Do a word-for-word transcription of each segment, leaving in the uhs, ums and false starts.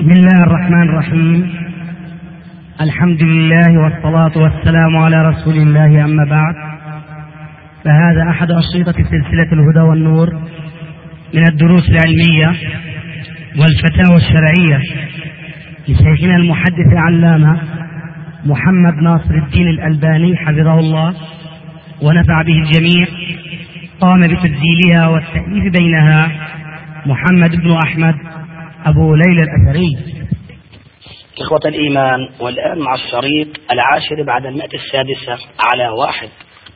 بسم الله الرحمن الرحيم. الحمد لله والصلاة والسلام على رسول الله، أما بعد، فهذا أحد أشرطة سلسلة الهدى والنور من الدروس العلمية والفتاوى الشرعية لشيخنا المحدث العلامة محمد ناصر الدين الألباني حفظه الله ونفع به الجميع. قام بتسجيلها والتأليف بينها محمد بن أحمد أبو ليلى الأثري. إخوة الإيمان، والآن مع الشريط العاشر بعد المئة السادسة على واحد.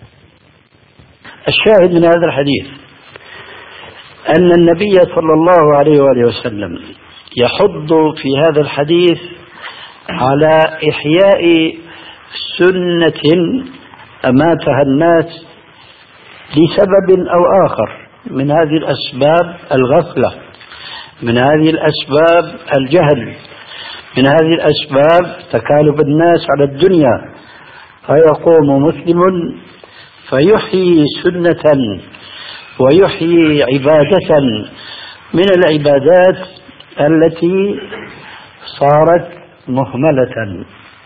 الشاهد من هذا الحديث أن النبي صلى الله عليه وآله وسلم يحض في هذا الحديث على إحياء سنة أماتها الناس لسبب أو آخر، من هذه الأسباب الغفلة، من هذه الأسباب الجهل، من هذه الأسباب تكالب الناس على الدنيا، فيقوم مسلم فيحيي سنة ويحيي عبادة من العبادات التي صارت مهملة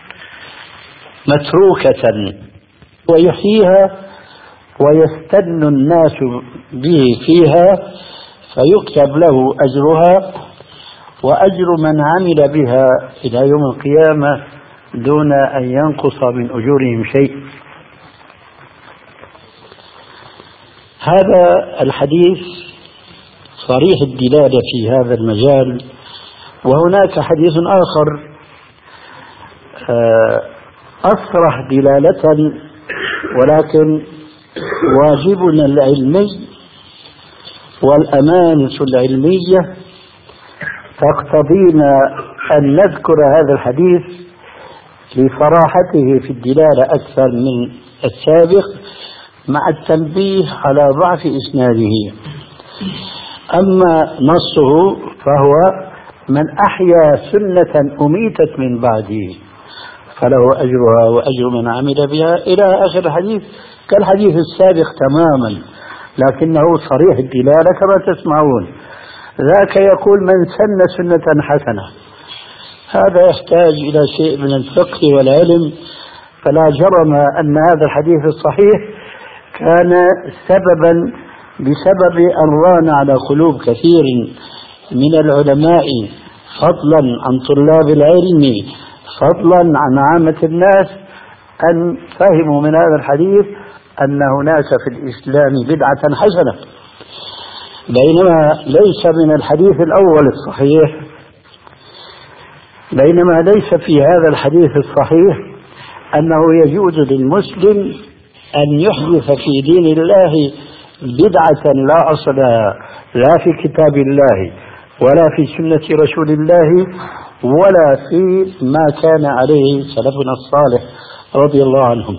متروكة، ويحييها ويستن الناس به فيها، فيكتب له أجرها وأجر من عمل بها إلى يوم القيامة دون أن ينقص من أجورهم شيء. هذا الحديث صريح الدلالة في هذا المجال. وهناك حديث آخر أصرح دلالة، ولكن واجبنا العلمي والأمانة العلمية تقتضينا أن نذكر هذا الحديث لصراحته في الدلالة أكثر من السابق، مع التنبيه على ضعف إسناده. أما نصه فهو: من أحيا سنة أميتت من بعده فله أجرها وأجر من عمل بها، إلى آخر الحديث، كالحديث السابق تماما، لكنه صريح الدلالة كما تسمعون. ذاك يقول: من سن سنة حسنة. هذا يحتاج إلى شيء من الفقه والعلم، فلا جرم أن هذا الحديث الصحيح كان سببا بسبب أن ران على قلوب كثير من العلماء، فضلا عن طلاب العلم، فضلا عن عامة الناس، أن فهموا من هذا الحديث أن هناك في الإسلام بدعة حسنة، بينما ليس من الحديث الأول الصحيح بينما ليس في هذا الحديث الصحيح أنه يجوز للمسلم أن يحدث في دين الله بدعة لا أصل لها، لا في كتاب الله ولا في سنة رسول الله ولا في ما كان عليه سلفنا الصالح رضي الله عنهم.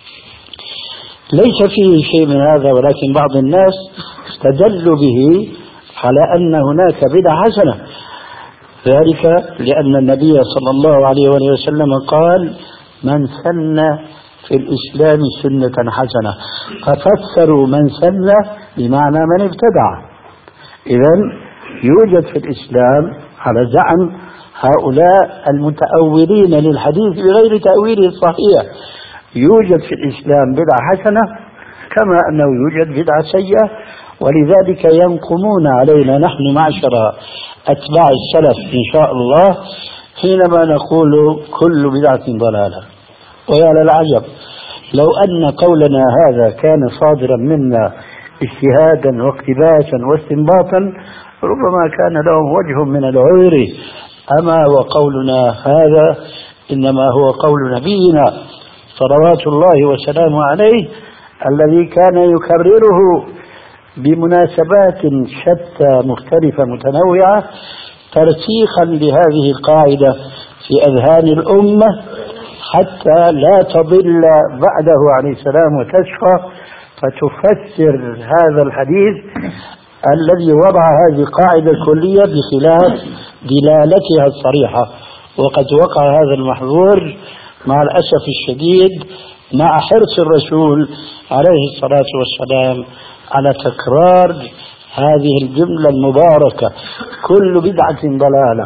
ليس فيه شيء من هذا، ولكن بعض الناس استدلوا به على أن هناك بدعة حسنة، ذلك لأن النبي صلى الله عليه وسلم قال: من سن في الإسلام سنة حسنة، ففسروا من سن بمعنى من ابتدع. إذن يوجد في الإسلام على زعم هؤلاء المتأولين للحديث بغير تأويله الصحيح، يوجد في الإسلام بدعة حسنة كما أنه يوجد بدعة سيئة، ولذلك ينقمون علينا نحن معشر أتباع السلف إن شاء الله حينما نقول كل بدعة ضلالة. ويا للعجب، لو أن قولنا هذا كان صادرا منا اجتهادا واقتباسا واستنباطا ربما كان لهم وجه من العذر، أما وقولنا هذا إنما هو قول نبينا صلوات الله وسلامه عليه، الذي كان يكرره بمناسبات شتى مختلفة متنوعة ترسيخا لهذه القاعدة في أذهان الأمة حتى لا تضل بعده عليه السلام وتشقى، فتفسر هذا الحديث الذي وضع هذه القاعدة الكلية بخلاف دلالتها الصريحة. وقد وقع هذا المحظور مع الأسف الشديد مع حرص الرسول عليه الصلاة والسلام على تكرار هذه الجملة المباركة: كل بدعة ضلالة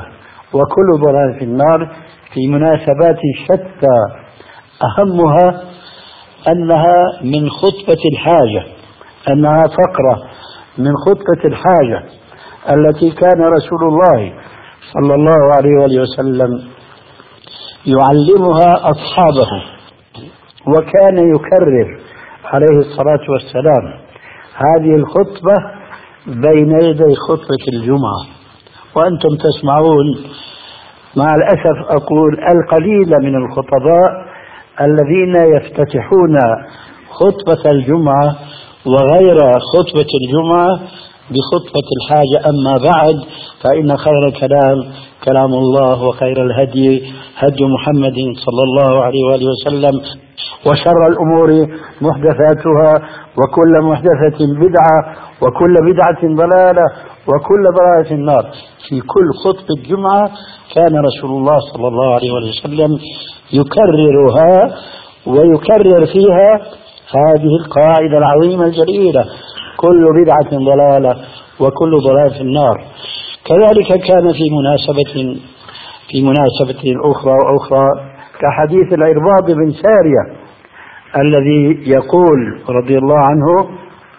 وكل ضلال في النار في مناسبات شتى، أهمها أنها من خطبة الحاجة، أنها فقرة من خطبة الحاجة التي كان رسول الله صلى الله عليه وآله وسلم يعلمها أصحابه، وكان يكرر عليه الصلاة والسلام هذه الخطبة بين يدي خطبة الجمعة. وأنتم تسمعون مع الأسف أقول القليل من الخطباء الذين يفتتحون خطبة الجمعة وغير خطبة الجمعة بخطبة الحاجة. أما بعد، فإن خير الكلام كلام الله، وخير الهدي هدي محمد صلى الله عليه وآله وسلم، وشر الأمور محدثاتها، وكل محدثة بدعة، وكل بدعة ضلالة، وكل ضلالة في النار. في كل خطبة جمعة كان رسول الله صلى الله عليه وسلم يكررها ويكرر فيها هذه القاعدة العظيمة الجليلة: كل بدعة ضلالة وكل ضلال في النار. كذلك كان في مناسبة في مناسبة أخرى وأخرى كحديث العرباض بن سارية الذي يقول رضي الله عنه: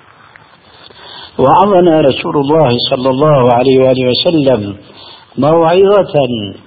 وعظنا رسول الله صلى الله عليه وآله وسلم موعظة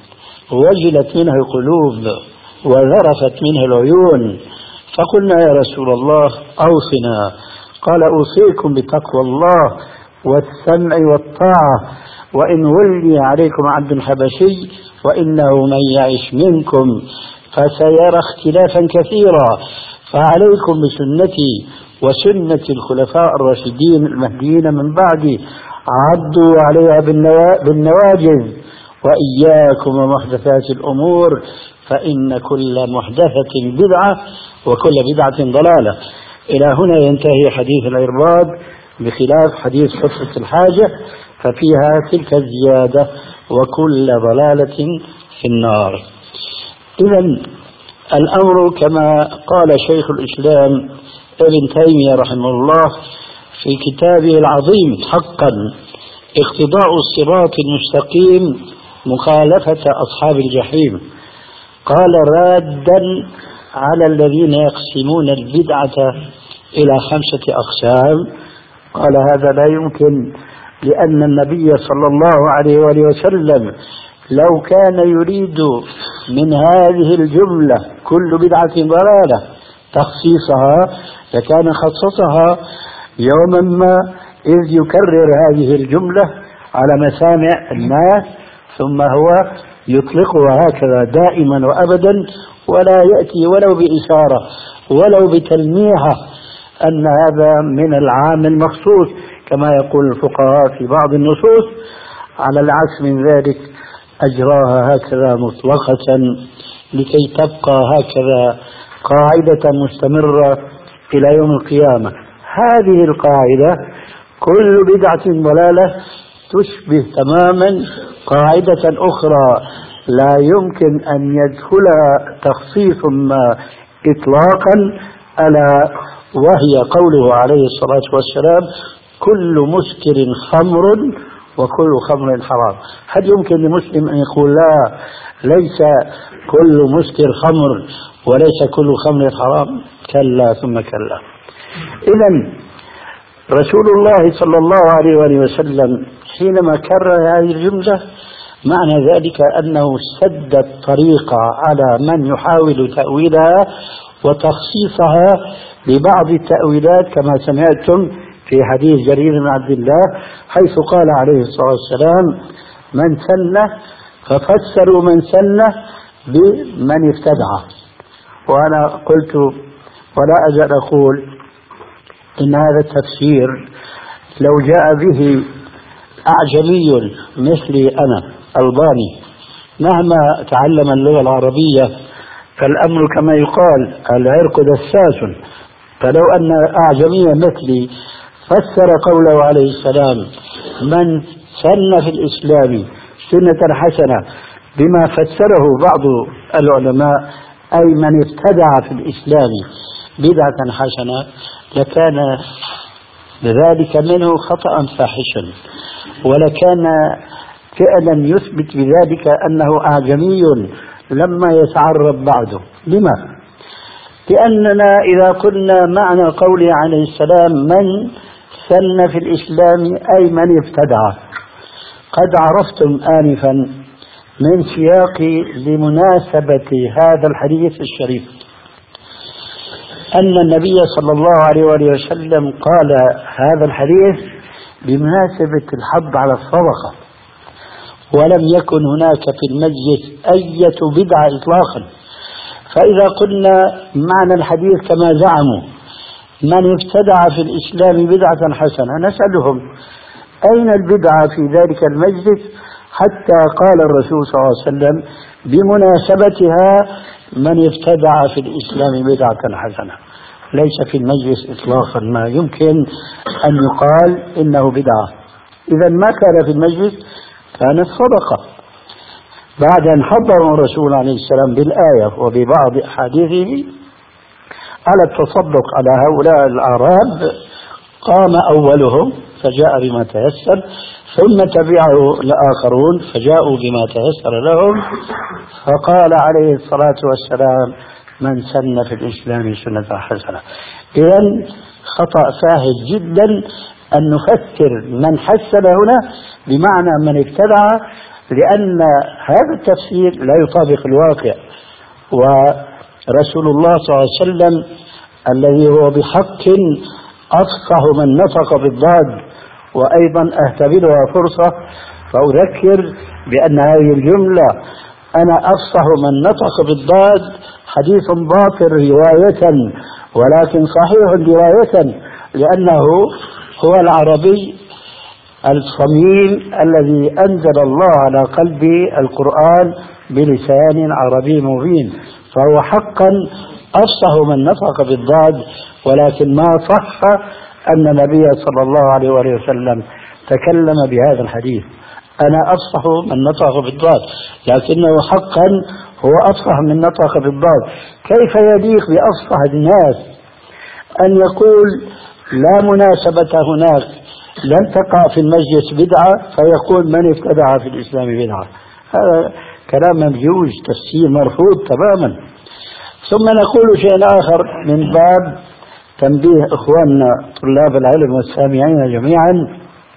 وجلت منها القلوب وذرفت منها العيون، فقلنا يا رسول الله أوصنا. قال: أوصيكم بتقوى الله والسمع والطاعة، وإن ولي عليكم عبد حبشي وإنه من يعش منكم فسيرى اختلافا كثيرا، فعليكم بسنتي وسنة الخلفاء الراشدين المهديين من بعدي، عضوا عليها بالنواجذ، وإياكم ومحدثات الأمور، فإن كل محدثة بدعة وكل بدعة ضلالة. إلى هنا ينتهي حديث العرباض، بخلاف حديث خطبة الحاجة ففيها تلك الزيادة: وكل ضلالة في النار. إذن الأمر كما قال شيخ الإسلام ابن تيمية رحمه الله في كتابه العظيم حقا اقتضاء الصراط المستقيم مخالفة أصحاب الجحيم، قال رادا على الذين يقسمون البدعة إلى خمسة أقسام، قال: هذا لا يمكن، لأن النبي صلى الله عليه وآله وسلم لو كان يريد من هذه الجملة كل بدعة ضلالة تخصيصها لكان خصصها يوما ما، إذ يكرر هذه الجملة على مسامع الناس ثم هو يطلقها هكذا دائما وأبدا، ولا يأتي ولو بإشارة ولو بتلميحة أن هذا من العام المخصوص كما يقول الفقهاء في بعض النصوص. على العكس من ذلك أجراها هكذا مطلقة لكي تبقى هكذا قاعدة مستمرة إلى يوم القيامة. هذه القاعدة كل بدعة ضلالة تشبه تماما قاعدة أخرى لا يمكن أن يدخلها تخصيص ما إطلاقا، ألا وهي قوله عليه الصلاة والسلام: كل مسكر خمر وكل خمر حرام. هل يمكن لمسلم أن يقول لا، ليس كل مسكر خمر وليس كل خمر حرام؟ كلا ثم كلا. إذن رسول الله صلى الله عليه وآله وسلم حينما كرر هذه الجملة معنى ذلك أنه سد الطريق على من يحاول تأويلها وتخصيصها ببعض التأويلات، كما سمعتم في حديث جرير بن عبد الله حيث قال عليه الصلاة والسلام: من سن، ففسروا من سن بمن ابتدع. وأنا قلت ولا أزال أقول إن هذا التفسير لو جاء به أعجمي مثلي أنا ألباني مهما تعلم اللغة العربية فالأمر كما يقال العرق دساس، فلو أن أعجمي مثلي فسر قوله عليه السلام: من سن في الإسلام سنة حسنة بما فسره بعض العلماء أي من ابتدع في الإسلام بدعة حسنة، لكان ذلك منه خطأ فاحشا، ولكان فعلا يثبت بذلك أنه أعجمي لما يتعرب بعده. لما؟ لأننا إذا كنا معنى قوله عليه السلام من سن في الإسلام أي من ابتدع، قد عرفتم آنفا من سياق لمناسبة هذا الحديث الشريف أن النبي صلى الله عليه وآله وسلم قال هذا الحديث بمناسبة الحض على الصدقة، ولم يكن هناك في المجلس أية بدعة إطلاقا. فإذا قلنا معنى الحديث كما زعموا من ابتدع في الإسلام بدعة حسنة، نسألهم أين البدعة في ذلك المجلس حتى قال الرسول صلى الله عليه وسلم بمناسبتها من ابتدع في الإسلام بدعة حسنة؟ ليس في المجلس إطلاقا ما يمكن أن يقال إنه بدعة. إذا ما كان في المجلس كانت صدقة. بعد أن حضر الرسول عليه السلام بالآية وببعض أحاديثه على التصدق على هؤلاء الأعراب، قام أولهم فجاء بما تيسر، ثم تبعه الآخرون فجاءوا بما تيسر لهم، فقال عليه الصلاة والسلام من سن في الإسلام سنة حسنة. إذن خطأ فاحش جدا أن نفسر من حسن هنا بمعنى من ابتدع، لأن هذا التفسير لا يطابق الواقع. ورسول الله صلى الله عليه وسلم الذي هو بحق أفصح من نطق بالضاد، وأيضا أهتبلها فرصة فأذكر بأن هذه الجملة أنا أفصح من نطق بالضاد حديث باطل رواية، ولكن صحيح رواية، لأنه هو العربي الصميم الذي أنزل الله على قلبه القرآن بلسان عربي مبين، فهو حقا أفصح من نطق بالضاد. ولكن ما صح أن النبي صلى الله عليه وسلم تكلم بهذا الحديث أنا أفصح من نطق بالضاد، لكنه حقا هو أفصح من نطق بالضاد. كيف يليق بأفصح الناس أن يقول لا مناسبة هناك، لن تقع في المجلس بدعة، فيقول من ابتدع في الإسلام بدعة؟ هذا كلام ممجوج، تفسير مرفوض تماما. ثم نقول شيء آخر من باب تنبيه إخواننا طلاب العلم والسامعين جميعا،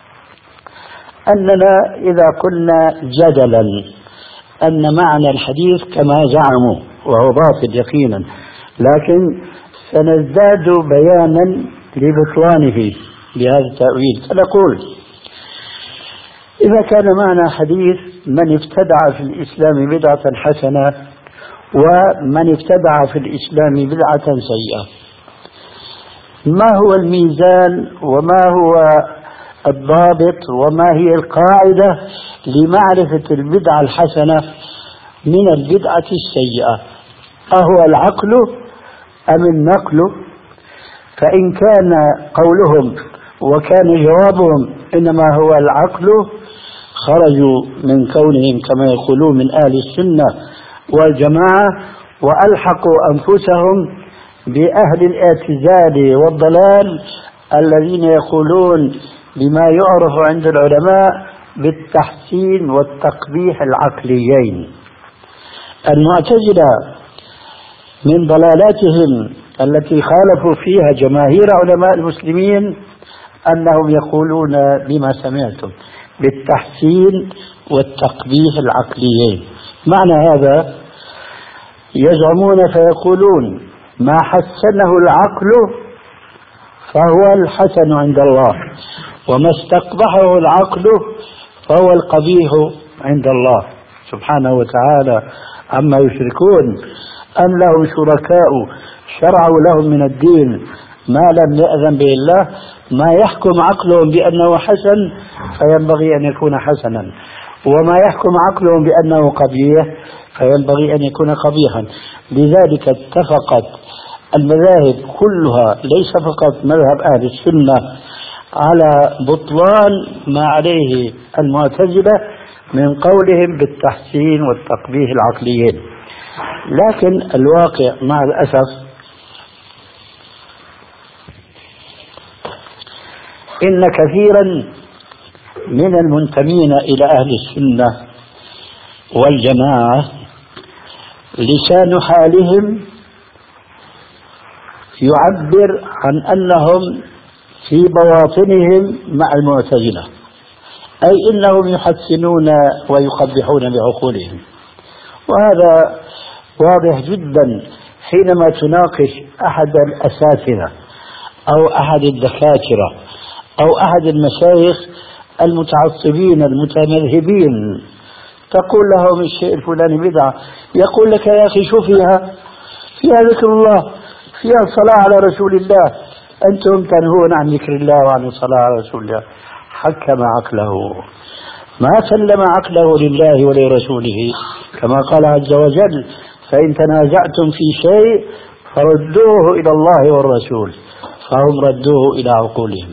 أننا إذا قلنا جدلا أن معنى الحديث كما زعموا وهو باطل يقينا، لكن سنزداد بيانا لبطلانه بهذا التأويل. فنقول إذا كان معنى حديث من ابتدع في الإسلام بدعة حسنة ومن ابتدع في الإسلام بدعة سيئة، ما هو الميزان وما هو الضابط وما هي القاعدة لمعرفة البدعة الحسنة من البدعة السيئة؟ أهو العقل أم النقل؟ فإن كان قولهم وكان جوابهم إنما هو العقل، خرجوا من كونهم كما يقولون من أهل السنة والجماعة وألحقوا أنفسهم بأهل الاعتزال والضلال الذين يقولون بما يعرف عند العلماء بالتحسين والتقبيح العقليين. المعتزلة من ضلالاتهم التي خالفوا فيها جماهير علماء المسلمين أنهم يقولون بما سمعتم بالتحسين والتقبيح العقليين. معنى هذا يزعمون فيقولون ما حسنه العقل فهو الحسن عند الله، وما استقبحه العقل فهو القبيح عند الله سبحانه وتعالى عما يشركون. أم لهم شركاء شرعوا لهم من الدين ما لم يأذن به الله، ما يحكم عقلهم بأنه حسن فينبغي أن يكون حسنا، وما يحكم عقلهم بأنه قبيح فينبغي أن يكون قبيحا. لذلك اتفقت المذاهب كلها ليس فقط مذهب أهل السنة على بطلان ما عليه المعتزلة من قولهم بالتحسين والتقبيح العقليين. لكن الواقع مع الأسف إن كثيرا من المنتمين إلى أهل السنة والجماعة لسان حالهم يعبر عن أنهم في بواطنهم مع المعتزلة، أي إنهم يحسنون ويقبحون بعقولهم. وهذا واضح جدا حينما تناقش أحد الأساتذة أو أحد الدكاترة أو أحد المشايخ المتعصبين المتمذهبين، تقول لهم الشيء الفلاني بدعة، يقول لك يا أخي شو فيها؟ فيها ذكر الله، فيها الصلاة على رسول الله، أنتم تنهون عن ذكر الله وعن الصلاة على رسول الله. حكم عقله، ما سلم عقله لله ولرسوله، كما قال عز وجل: فإن تنازعتم في شيء فردوه إلى الله والرسول، فهم ردوه إلى عقولهم.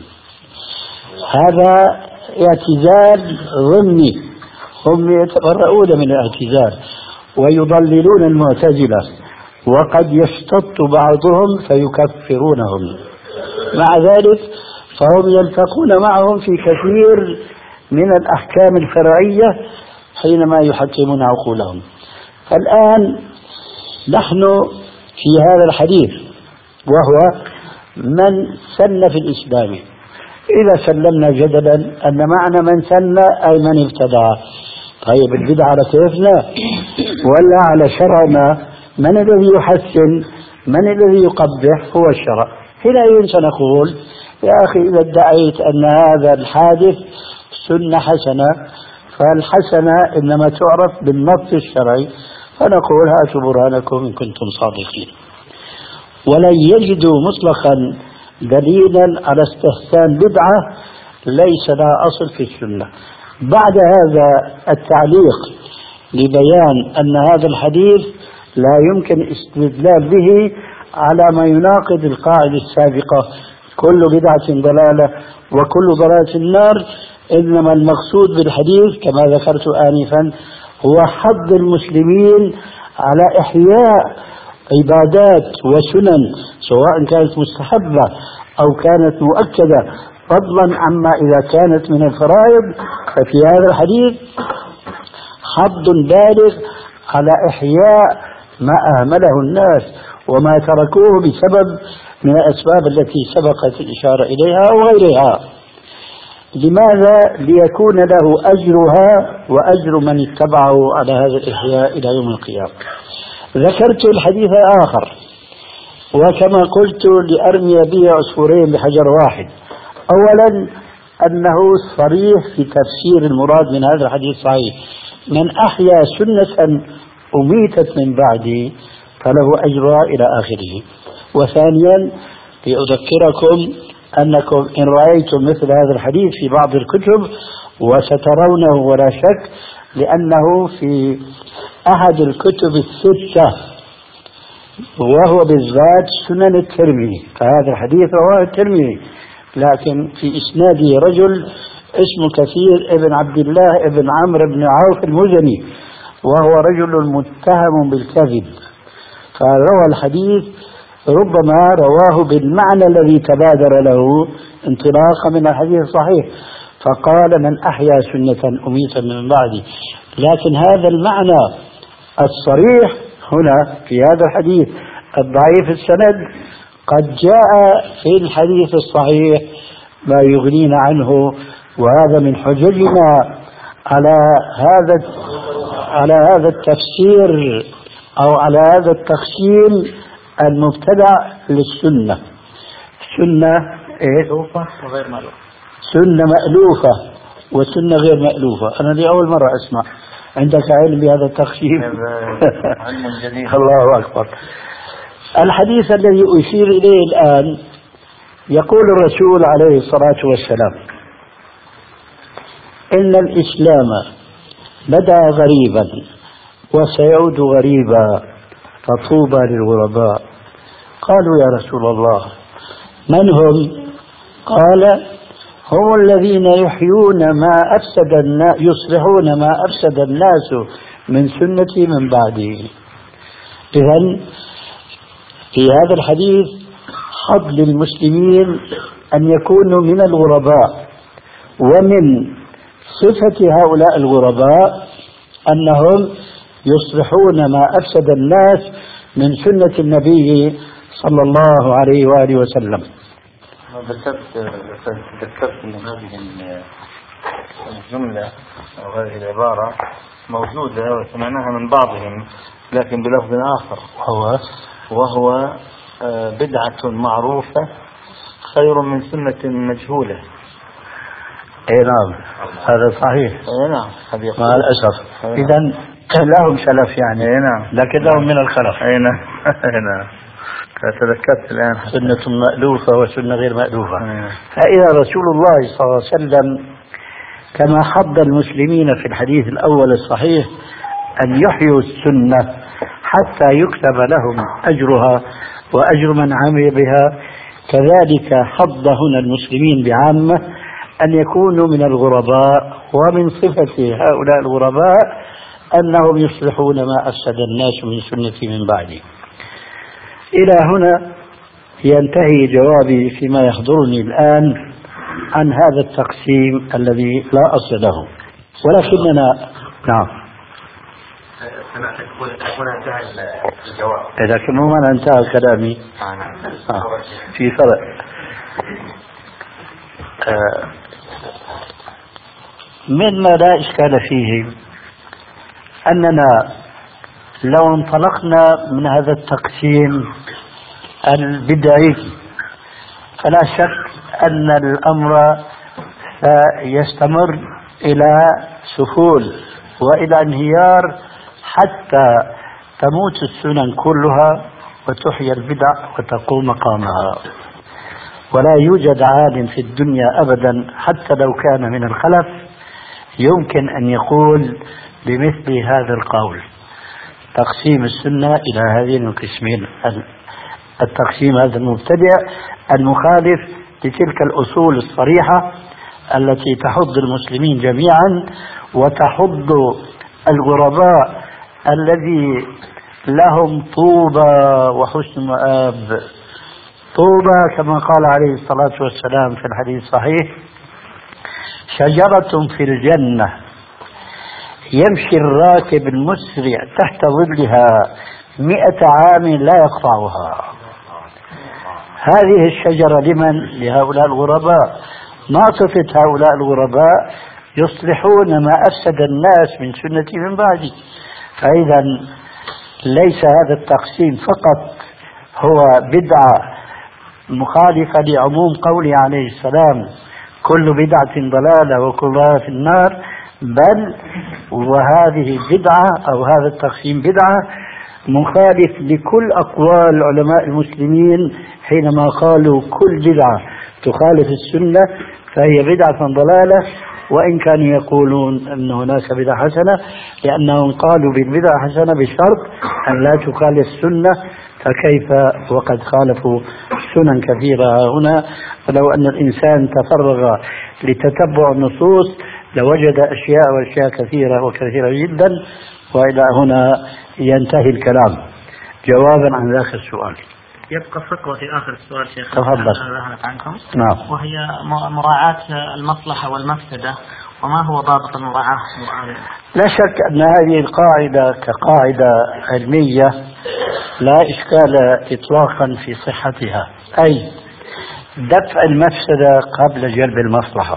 هذا اعتزال ضمني، هم يتبرؤون من الاعتزال ويضللون المعتزلة، وقد يشتط بعضهم فيكفرونهم. مع ذلك فهم يلتقون معهم في كثير من الأحكام الفرعية حينما يحكمون عقولهم. فالآن نحن في هذا الحديث، وهو من سن في الإسلام. إذا سلمنا جدلا أن معنى من سن أي من ابتدع، طيب البدعة على كيفنا ولا على شرعنا؟ من الذي يحسن؟ من الذي يقبح؟ هو الشرع. حينئذ سنقول: يا أخي إذا ادعيت أن هذا الحادث سنة حسنة، فالحسنة إنما تعرف بالنص الشرعي، فنقول: هاتوا برهانكم إن كنتم صادقين. ولن يجدوا مطلقا دليلا على استحسان بدعة ليس لها أصل في السنة. بعد هذا التعليق لبيان أن هذا الحديث لا يمكن استدلال به على ما يناقض القاعدة السابقة: كل بدعة ضلالة وكل ضلالة النار، إنما المقصود بالحديث كما ذكرت آنفا هو حض المسلمين على إحياء عبادات وسنن، سواء كانت مستحبة أو كانت مؤكدة، فضلا عما إذا كانت من الفرائض. ففي هذا الحديث حض بالغ على إحياء ما أهمله الناس وما تركوه بسبب من الأسباب التي سبقت الإشارة إليها أو غيرها. لماذا؟ ليكون له أجرها وأجر من اتبعه على هذا الإحياء إلى يوم القيامة. ذكرت الحديث آخر، وكما قلت لأرمي به عصفورين بحجر واحد. أولا أنه صريح في تفسير المراد من هذا الحديث صحيح: من أحيا سنة أميتت من بعدي فله أجرها إلى آخره. وثانيا لأذكركم أنكم إن رأيتم مثل هذا الحديث في بعض الكتب، وسترونه ولا شك، لأنه في أحد الكتب الستة وهو بالذات سنن الترمذي، فهذا الحديث رواه الترمذي، لكن في إسناده رجل اسمه كثير ابن عبد الله ابن عمرو بن عوف المزني، وهو رجل متهم بالكذب، فروى الحديث ربما رواه بالمعنى الذي تبادر له انطلاقا من الحديث الصحيح، فقال: من أحيا سنة أميتا من بعدي. لكن هذا المعنى الصريح هنا في هذا الحديث الضعيف السند قد جاء في الحديث الصحيح ما يغنينا عنه، وهذا من حججنا على هذا على هذا التفسير أو على هذا التقسيم المبتدع للسنة. سنة مألوفة وغير مألوفة، سنة مألوفة وسنة غير مألوفة. أنا لأول مرة أسمع. عندك علم بهذا التقسيم؟ الله أكبر. الحديث الذي أشير إليه الآن يقول الرسول عليه الصلاة والسلام: إن الإسلام بدأ غريبا وسيعود غريبا فطوبى للغرباء. قالوا: يا رسول الله من هم؟ قال: هم الذين يحيون ما أفسد الناس، يصلحون ما أفسد الناس من سنتي من بعدي. إذن في هذا الحديث حض للمسلمين أن يكونوا من الغرباء ومن صفة هؤلاء الغرباء أنهم يصلحون ما أفسد الناس من سنة النبي صلى الله عليه وآله وسلم. ذكرت ذكرت أن هذه الجملة أو هذه العبارة موجودة وسمعناها من بعضهم لكن بلفظ آخر، وهو وهو بدعة معروفة خير من سنة مجهولة. اي نعم هذا صحيح. اي نعم مع الأسف. إذن لهم سلف يعني. اي نعم. لكن لهم من الخلف. اي نعم. اي نعم. تذكرت الآن سنة مألوفة وسنة غير مألوفة. فإذا رسول الله صلى الله عليه وسلم كما حض المسلمين في الحديث الأول الصحيح أن يحيوا السنة حتى يكتب لهم أجرها وأجر من عمل بها، كذلك حض هنا المسلمين بعامة أن يكونوا من الغرباء، ومن صفة هؤلاء الغرباء أنهم يصلحون ما أفسد الناس من سنة من بعدي. إلى هنا ينتهي جوابي فيما يحضرني الآن عن هذا التقسيم الذي لا أصل له، ولكننا نعم هنا انتهى الجواب. لكن مو معنى انتهى كلامي. آه. في فرق. آه. مما لا إشكال فيه أننا لو انطلقنا من هذا التقسيم البدعي فلا شك أن الأمر سيستمر إلى سفول وإلى انهيار حتى تموت السنن كلها وتحيا البدع وتقوم مقامها. ولا يوجد عالم في الدنيا أبدا حتى لو كان من الخلف يمكن أن يقول بمثل هذا القول، تقسيم السنة إلى هذين القسمين، التقسيم هذا المبتدع المخالف لتلك الأصول الصريحة التي تحض المسلمين جميعا وتحض الغرباء الذي لهم طوبى وحسن مآب. طوبى كما قال عليه الصلاة والسلام في الحديث الصحيح: شجرة في الجنة يمشي الراكب المسرع تحت ظلها مئة عام لا يقطعها. هذه الشجرة لمن؟ لهؤلاء الغرباء. ما صفة هؤلاء الغرباء؟ يصلحون ما أفسد الناس من سنتي من بعدي. فإذا ليس هذا التقسيم فقط هو بدعة مخالفة لعموم قوله عليه السلام: كل بدعة ضلالة وكل ضلالة في النار، بل وهذه بدعة أو هذا التقسيم بدعة مخالف لكل أقوال علماء المسلمين حينما قالوا كل بدعة تخالف السنة فهي بدعة ضلالة، وإن كانوا يقولون أن هناك بدعة حسنة، لأنهم قالوا بالبدعة حسنة بشرط أن لا تخالف السنة، فكيف وقد خالفوا سنن كثيرة هنا. ولو أن الإنسان تفرغ لتتبع النصوص لوجد أشياء وأشياء كثيرة وكثيرة جدا. وإلى هنا ينتهي الكلام جوابا عن ذاك السؤال. يبقى فقرة في آخر السؤال شيخ تفضل. عنكم. نعم. وهي مراعاة المصلحة والمفسدة، وما هو ضابط المراعاة؟ لا شك أن هذه القاعدة كقاعدة علمية لا إشكال إطلاقا في صحتها، أي دفع المفسدة قبل جلب المصلحة.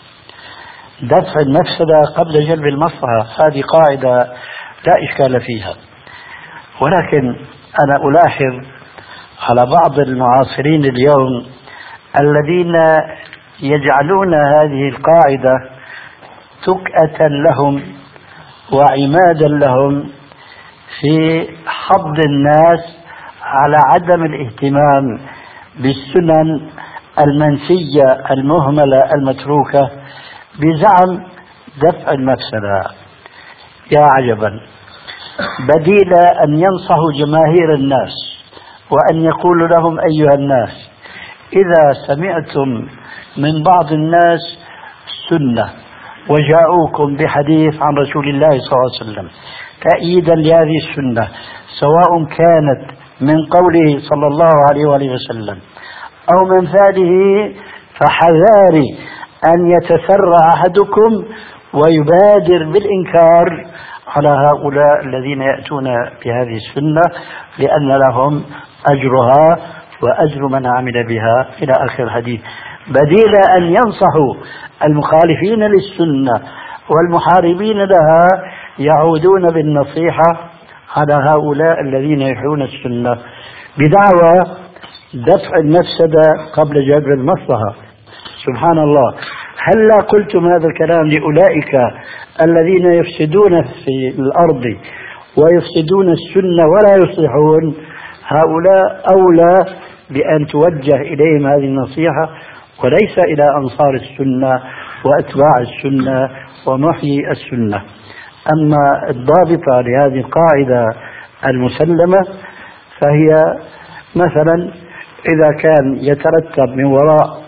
دفع المفسدة قبل جلب المصلحة هذه قاعدة لا إشكال فيها. ولكن أنا ألاحظ على بعض المعاصرين اليوم الذين يجعلون هذه القاعدة تكأة لهم وعمادا لهم في حض الناس على عدم الاهتمام بالسنن المنسية المهملة المتروكة بزعم دفع المفسدة. يا عجبا، بديل أن ينصحوا جماهير الناس وأن يقول لهم: أيها الناس، إذا سمعتم من بعض الناس سنة وجاءوكم بحديث عن رسول الله صلى الله عليه وسلم تأييدا لهذه السنة، سواء كانت من قوله صلى الله عليه وآله وسلم أو من فعله، فحذاري أن يتسرع أحدكم ويبادر بالإنكار على هؤلاء الذين يأتون بهذه السنة، لأن لهم أجرها وأجر من عمل بها إلى آخر الحديث، بديل أن ينصحوا المخالفين للسنة والمحاربين لها يعودون بالنصيحة على هؤلاء الذين يحيون السنة بدعوى دفع المفسدة قبل جلب المصلحة. سبحان الله، هلا قلتم هذا الكلام لأولئك الذين يفسدون في الأرض ويفسدون السنة ولا يصلحون، هؤلاء أولى بأن توجه إليهم هذه النصيحة وليس إلى أنصار السنة وأتباع السنة ومحيي السنة. أما الضابطة لهذه القاعدة المسلمة فهي مثلا إذا كان يترتب من وراء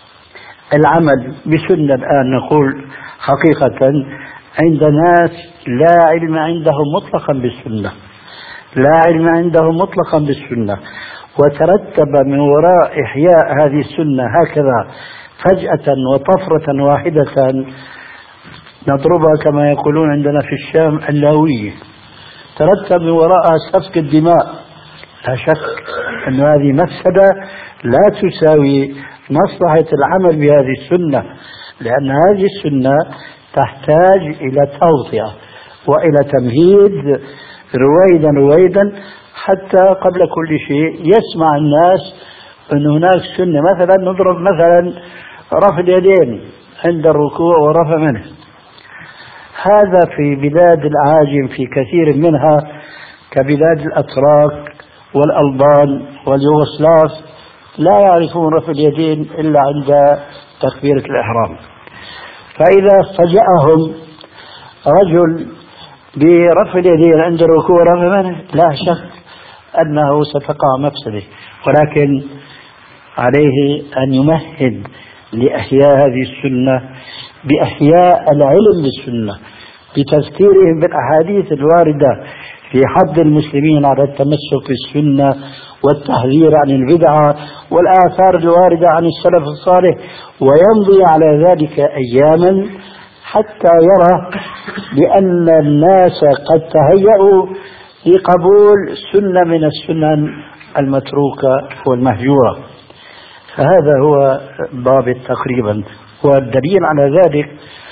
العمل بسنة، الآن نقول حقيقة عند ناس لا علم عندهم مطلقا بالسنة، لا علم عندهم مطلقا بالسنة، وترتب من وراء إحياء هذه السنة هكذا فجأة وطفرة واحدة نضربها كما يقولون عندنا في الشام اللاوية، ترتب من وراءها سفك الدماء، لا شك أن هذه مفسدة لا تساوي مصلحة العمل بهذه السنة، لأن هذه السنة تحتاج إلى توطئة وإلى تمهيد رويدا رويدا حتى قبل كل شيء يسمع الناس أن هناك سنة. مثلا نضرب مثلا رفع اليدين عند الركوع ورفع منه، هذا في بلاد الأعاجم في كثير منها كبلاد الأتراك والألبان واليوغوسلاف لا يعرفون رفع اليدين إلا عند تكبيرة الإحرام، فإذا فجأهم رجل برفع اليدين عند الركوع ورفع منه لا شك أنه ستقع مفسدة، ولكن عليه أن يمهد لإحياء هذه السنة بإحياء العلم بالسنة، بتذكيرهم بالأحاديث الواردة في حض المسلمين على التمسك بالسنة والتحذير عن البدعة والآثار الواردة عن السلف الصالح، ويمضي على ذلك أياما حتى يرى بأن الناس قد تهيأوا لقبول سنة من السنن المتروكة والمهجورة. فهذا هو ضابط تقريبا. والدليل على ذلك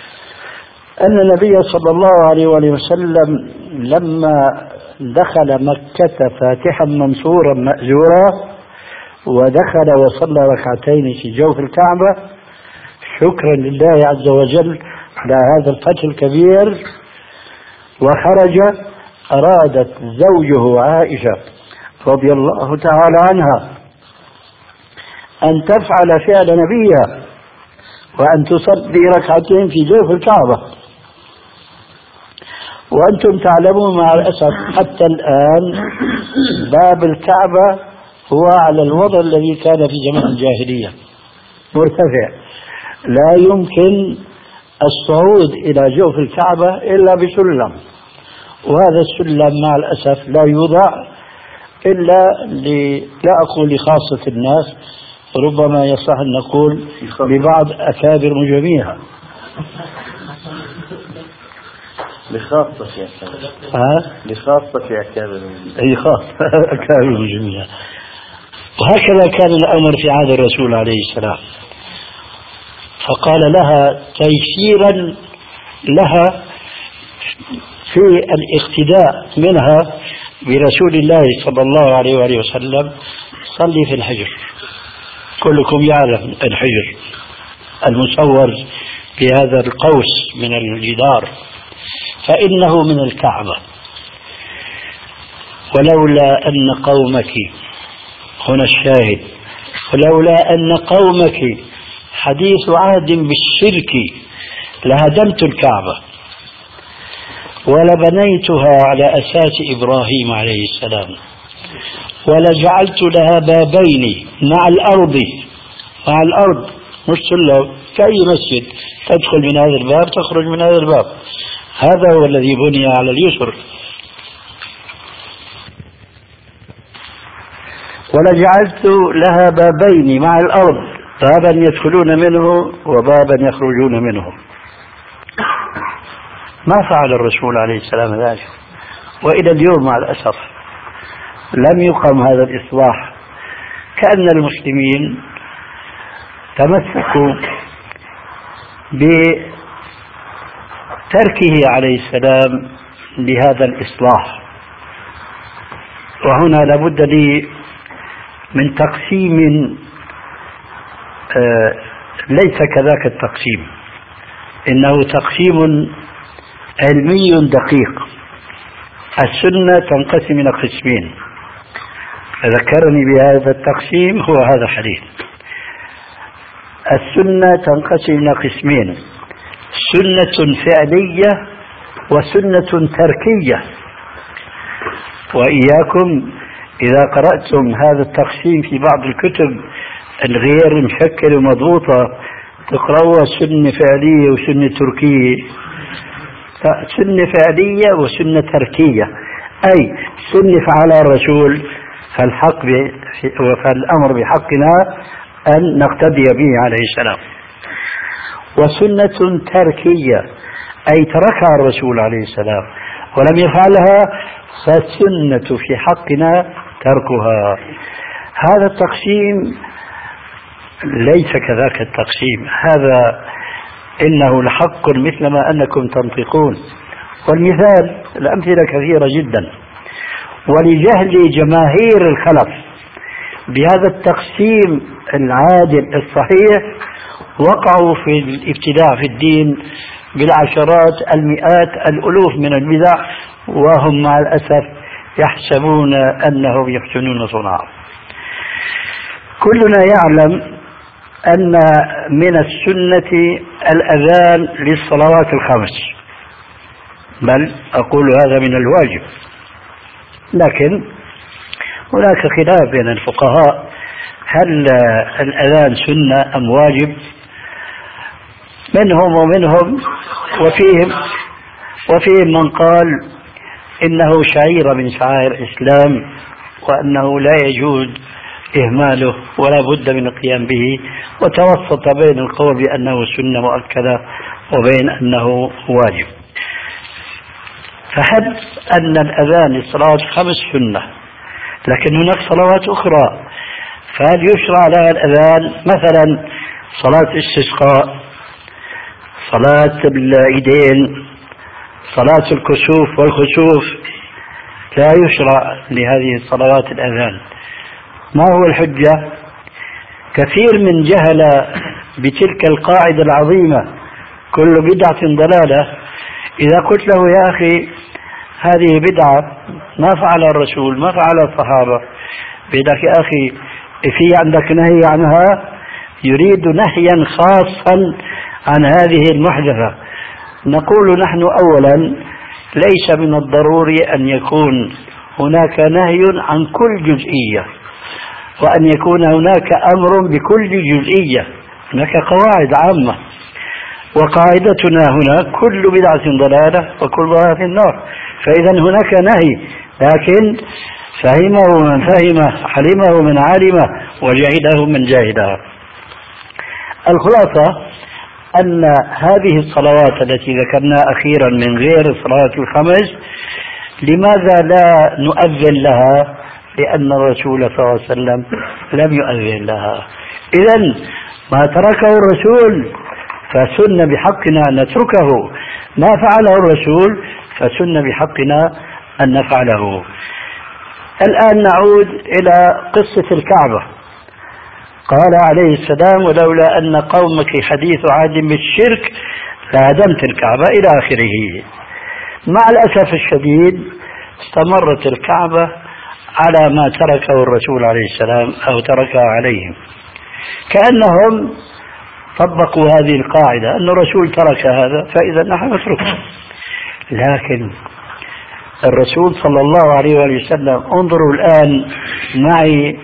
أن النبي صلى الله عليه وسلم لما دخل مكة فاتحا منصورا مأجورا ودخل وصلى ركعتين في جوف الكعبة شكرا لله عز وجل على هذا الفتح الكبير، وخرج أرادت زوجه عائشة رضي الله تعالى عنها أن تفعل فعل نبيها وأن تصلي ركعتين في جوف الكعبة، وأنتم تعلمون مع الأسف حتى الآن باب الكعبة هو على الوضع الذي كان في زمن الجاهلية مرتفع، لا يمكن الصعود إلى جوف الكعبة إلا بسلم، وهذا السلم مع الأسف لا يوضع إلا لا أقول لخاصة الناس، ربما يصح أن نقول لبعض أكابر مجرميها لخاصة يا ها؟ لخاصة يا أكابر أي خاصة أكابر مجرميها. وهكذا كان الأمر في عهد الرسول عليه السلام، فقال لها تيسيرا لها في الاقتداء منها برسول الله صلى الله عليه وآله وسلم صلي في الحجر. كلكم يعرف الحجر المصور بهذا القوس من الجدار، فإنه من الكعبة، ولولا أن قومك هنا الشاهد ولولا أن قومك حديث عهد بالشرك لهدمت الكعبة ولبنيتها على أساس إبراهيم عليه السلام ولجعلت لها بابين مع الأرض مع الأرض مش سلم كأي مسجد، تدخل من هذا الباب تخرج من هذا الباب، هذا هو الذي بني على اليسر. ولجعلت لها بابين مع الأرض بابا يدخلون منه وبابا يخرجون منه. ما فعل الرسول عليه السلام ذلك، وإلى اليوم مع الأسف لم يقم هذا الإصلاح. كأن المسلمين تمسكوا بتركه عليه السلام لهذا الإصلاح. وهنا لابد لي من تقسيم آه ليس كذاك التقسيم، إنه تقسيم علمي دقيق. السنة تنقسم إلى قسمين، ذكرني بهذا التقسيم هو هذا الحديث. السنة تنقسم إلى قسمين: سنة فعلية وسنة تركية. وإياكم إذا قرأتم هذا التقسيم في بعض الكتب الغير مشكلة ومضبوطة تقرأوها سنة فعلية وسنة تركية. سنة فعلية وسنة تركية، أي سنة فعلها الرسول فالحق فالأمر بحقنا أن نقتدي به عليه السلام. وسنة تركية أي تركها الرسول عليه السلام ولم يفعلها، فالسنة في حقنا تركها. هذا التقسيم ليس كذاك التقسيم، هذا إنه لحق مثل ما أنكم تنطقون. والمثال الأمثلة كثيرة جدا. ولجهل جماهير الخلف بهذا التقسيم العادل الصحيح وقعوا في الابتداع في الدين بالعشرات المئات الألوف من البدع، وهم مع الأسف يحسبون أنهم يحسنون صنعا. كلنا يعلم أن من السنة الأذان للصلوات الخمس، بل أقول هذا من الواجب، لكن هناك خلاف بين الفقهاء هل الأذان سنة أم واجب. منهم ومنهم وفيهم وفيهم من قال إنه شعيرة من شعائر الإسلام وأنه لا يجوز إهماله ولا بد من القيام به، وتوسط بين القول بأنه سنة مؤكدة وبين أنه واجب. فحد أن الأذان للصلاة خمس سنة، لكن هناك صلوات أخرى، فهل يشرع لها الأذان؟ مثلا صلاة الاستسقاء، صلاة العيدين، صلاة الكسوف والخسوف، لا يشرع لهذه الصلوات الأذان. ما هو الحجة؟ كثير من جهل بتلك القاعدة العظيمة كل بدعة ضلالة. إذا قلت له يا أخي هذه بدعة ما فعل الرسول ما فعل الصحابة، بدك يا أخي في عندك نهي عنها، يريد نهيا خاصا عن هذه المحدثة. نقول نحن أولا ليس من الضروري أن يكون هناك نهي عن كل جزئية وأن يكون هناك أمر بكل جزئية، هناك قواعد عامة، وقاعدتنا هنا كل بدعة ضلالة وكل ضلالة في النار. فإذا هناك نهي، لكن فهمه من فهم، علمه من علم، وجهده من جاهدها. الخلاصة أن هذه الصلوات التي ذكرناها أخيرا من غير الصلوات الخمس، لماذا لا نؤذن لها؟ لأن الرسول صلى الله عليه وسلم لم يؤذن لها. إذن ما تركه الرسول فسن بحقنا أن نتركه، ما فعله الرسول فسن بحقنا أن نفعله. الآن نعود إلى قصة الكعبة. قال عليه السلام: ولولا أن قومك حديث عهد بالشرك لهدمت الكعبة، إلى آخره. مع الأسف الشديد استمرت الكعبة على ما تركه الرسول عليه السلام أو تركها عليهم، كأنهم طبقوا هذه القاعدة أن الرسول ترك هذا فإذا نحن نتركه. لكن الرسول صلى الله عليه وآله وسلم، انظروا الآن معي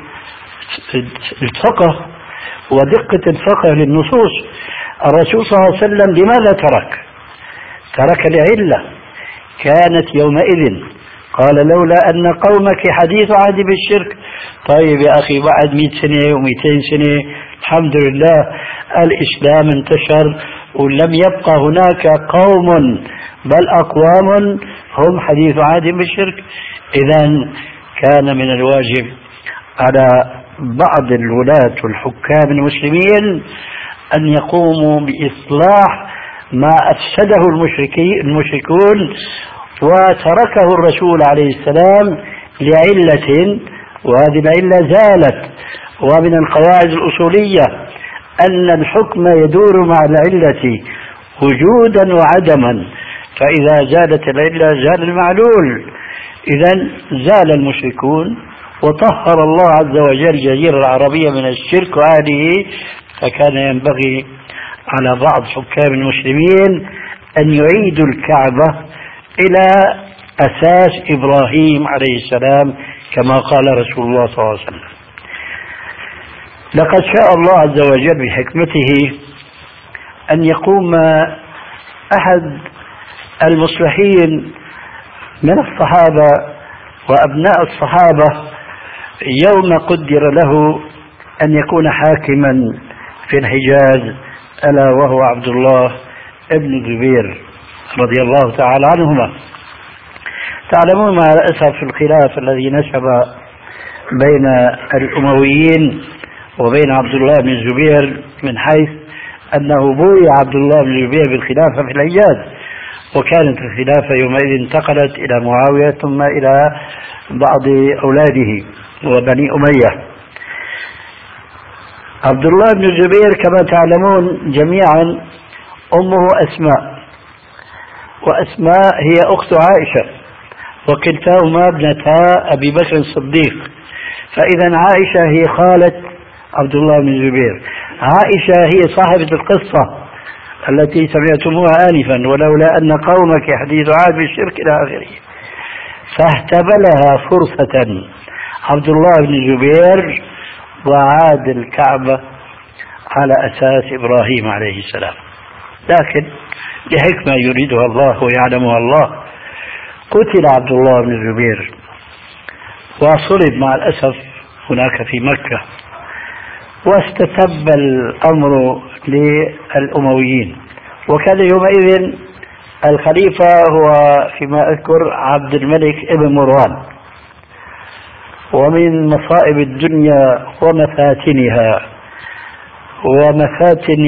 الفقه ودقة الفقه للنصوص. الرسول صلى الله عليه وسلم لماذا ترك؟ ترك لعلة كانت يومئذ. قال: لولا أن قومك حديث عهد بالشرك طيب يا أخي بعد مئة سنة ومئتين سنة الحمد لله الإسلام انتشر ولم يبقى هناك قوم بل أقوام هم حديث عهد بالشرك. إذن كان من الواجب على بعض الولاة والحكام المسلمين أن يقوموا بإصلاح ما أفسده المشركون وتركه الرسول عليه السلام لعلة، وهذه العلة زالت. ومن القواعد الأصولية أن الحكم يدور مع العلة وجودا وعدما، فإذا زالت العلة زال المعلول. إذن زال المشركون وطهر الله عز وجل الجزيرة العربية من الشرك وأهله، فكان ينبغي على بعض حكام المسلمين أن يعيدوا الكعبة إلى أساس إبراهيم عليه السلام كما قال رسول الله صلى الله عليه وسلم. لقد شاء الله عز وجل بحكمته أن يقوم أحد المصلحين من الصحابة وأبناء الصحابة يوم قدر له أن يكون حاكما في الحجاز، ألا وهو عبد الله ابن الزبير رضي الله تعالى عنهما. تعلمون مع الأسف الخلاف الذي نشب بين الأمويين وبين عبد الله بن الزبير، من حيث أنه بوي عبد الله بن الزبير بالخلافة في الحجاز، وكانت الخلافة يومئذ انتقلت إلى معاوية ثم إلى بعض أولاده وبني أمية. عبد الله بن الزبير كما تعلمون جميعا أمه أسماء، وأسماء هي أخت عائشة، وكلتاهما ابنتا أبي بكر الصديق، فإذا عائشة هي خالة عبد الله بن الزبير. عائشة هي صاحبة القصة التي سمعتموها آنفا، ولولا أن قومك حديث عهد بالشرك إلى آخره. فاهتبلها فرصة عبد الله بن الزبير وعاد الكعبة على أساس إبراهيم عليه السلام، لكن لحكمة يريدها الله ويعلمها الله قتل عبد الله بن الزبير وصلب مع الأسف هناك في مكة، واستتب الأمر للأمويين، وكان يومئذ الخليفة هو فيما أذكر عبد الملك ابن مروان. ومن مصائب الدنيا ومفاتنها ومفاتن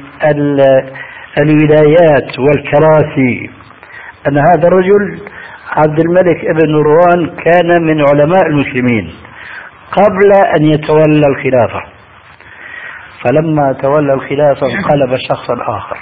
الولايات والكراسي أن هذا الرجل عبد الملك ابن مروان كان من علماء المسلمين قبل أن يتولى الخلافة، فلما تولى الخلافة انقلب شخصا آخر.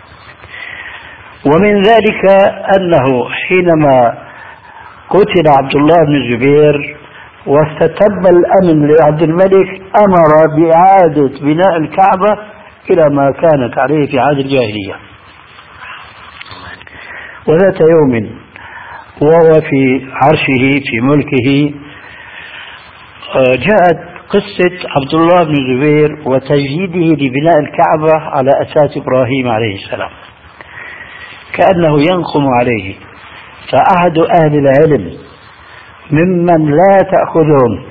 ومن ذلك أنه حينما قتل عبد الله بن الزبير واستتب الأمن لعبد الملك أمر بإعادة بناء الكعبة إلى ما كانت عليه في عهد الجاهلية. وذات يوم وهو في عرشه في ملكه جاءت قصة عبد الله بن الزبير وتجديده لبناء الكعبة على أساس إبراهيم عليه السلام، كأنه ينقم عليه. فأحد أهل العلم ممن لا تأخذهم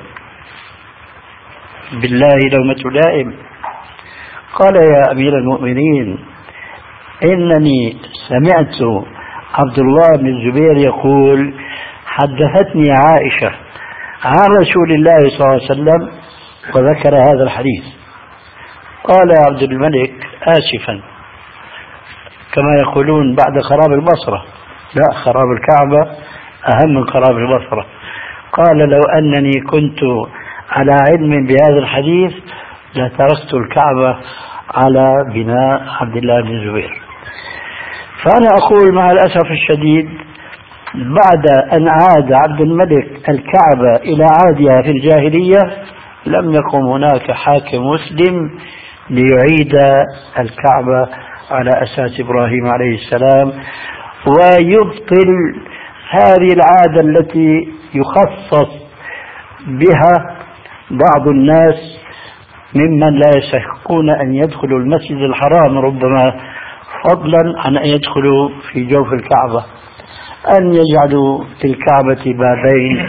بالله لومة لائم قال: يا أمير المؤمنين، إنني سمعت عبد الله بن الزبير يقول: حدثتني عائشة عن رسول الله صلى الله عليه وسلم وذكر هذا الحديث. قال عبد الملك آسفا، كما يقولون بعد خراب البصرة، لا، خراب الكعبة أهم من خراب البصرة. قال: لو أنني كنت على علم بهذا الحديث لتركت الكعبة على بناء عبد الله بن الزبير. فأنا أقول مع الأسف الشديد، بعد أن عاد عبد الملك الكعبة إلى عادها في الجاهلية لم يقم هناك حاكم مسلم ليعيد الكعبة على أساس إبراهيم عليه السلام ويبطل هذه العادة التي يخصص بها بعض الناس ممن لا يستحقون أن يدخلوا المسجد الحرام، ربما فضلا عن أن يدخلوا في جوف الكعبة، أن يجعلوا في الكعبة بابين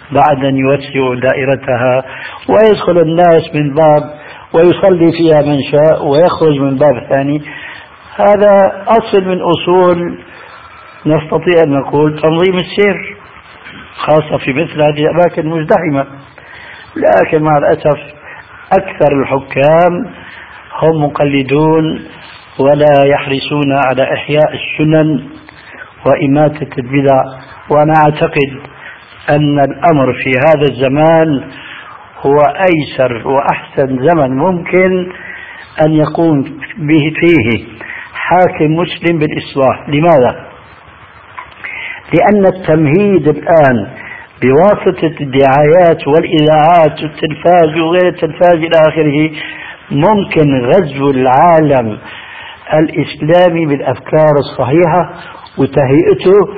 بعد أن يوسعوا دائرتها ويدخل الناس من باب ويصلي فيها من شاء ويخرج من باب ثاني. هذا أصل من أصول نستطيع أن نقول تنظيم السير، خاصة في مثل هذه الأماكن المزدحمة. لكن مع الأسف أكثر الحكام هم مقلدون ولا يحرصون على إحياء السنن وإماتة البدع. وأنا أعتقد أن الأمر في هذا الزمان هو أيسر وأحسن زمن ممكن أن يقوم به فيه حاكم مسلم بالإصلاح. لماذا؟ لأن التمهيد الآن بواسطة الدعايات والإذاعات والتلفاز وغير التلفاز إلى آخره ممكن غزو العالم الإسلامي بالأفكار الصحيحة وتهيئته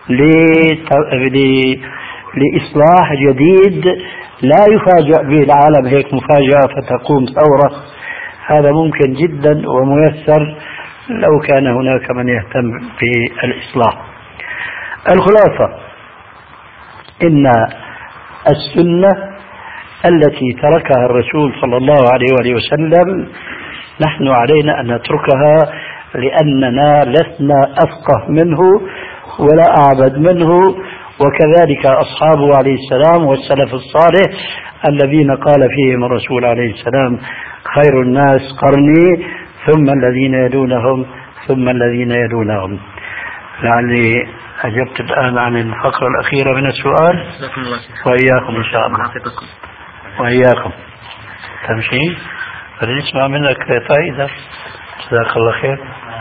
لإصلاح جديد لا يفاجأ به العالم هيك مفاجأة فتقوم ثورة. هذا ممكن جدا وميسر لو كان هناك من يهتم بالإصلاح. الخلاصة إن السنة التي تركها الرسول صلى الله عليه وآله وسلم نحن علينا أن نتركها، لأننا لسنا أفقه منه ولا أعبد منه، وكذلك أصحابه عليه السلام والسلف الصالح الذين قال فيهم الرسول عليه السلام خير الناس قرني ثم الذين يلونهم ثم الذين يلونهم. لعلي أجبت الآن عن الفقرة الأخيرة من السؤال، وإياكم إن شاء الله. وإياكم تمشي فلنسمع منك فائدة. جزاك الله خير.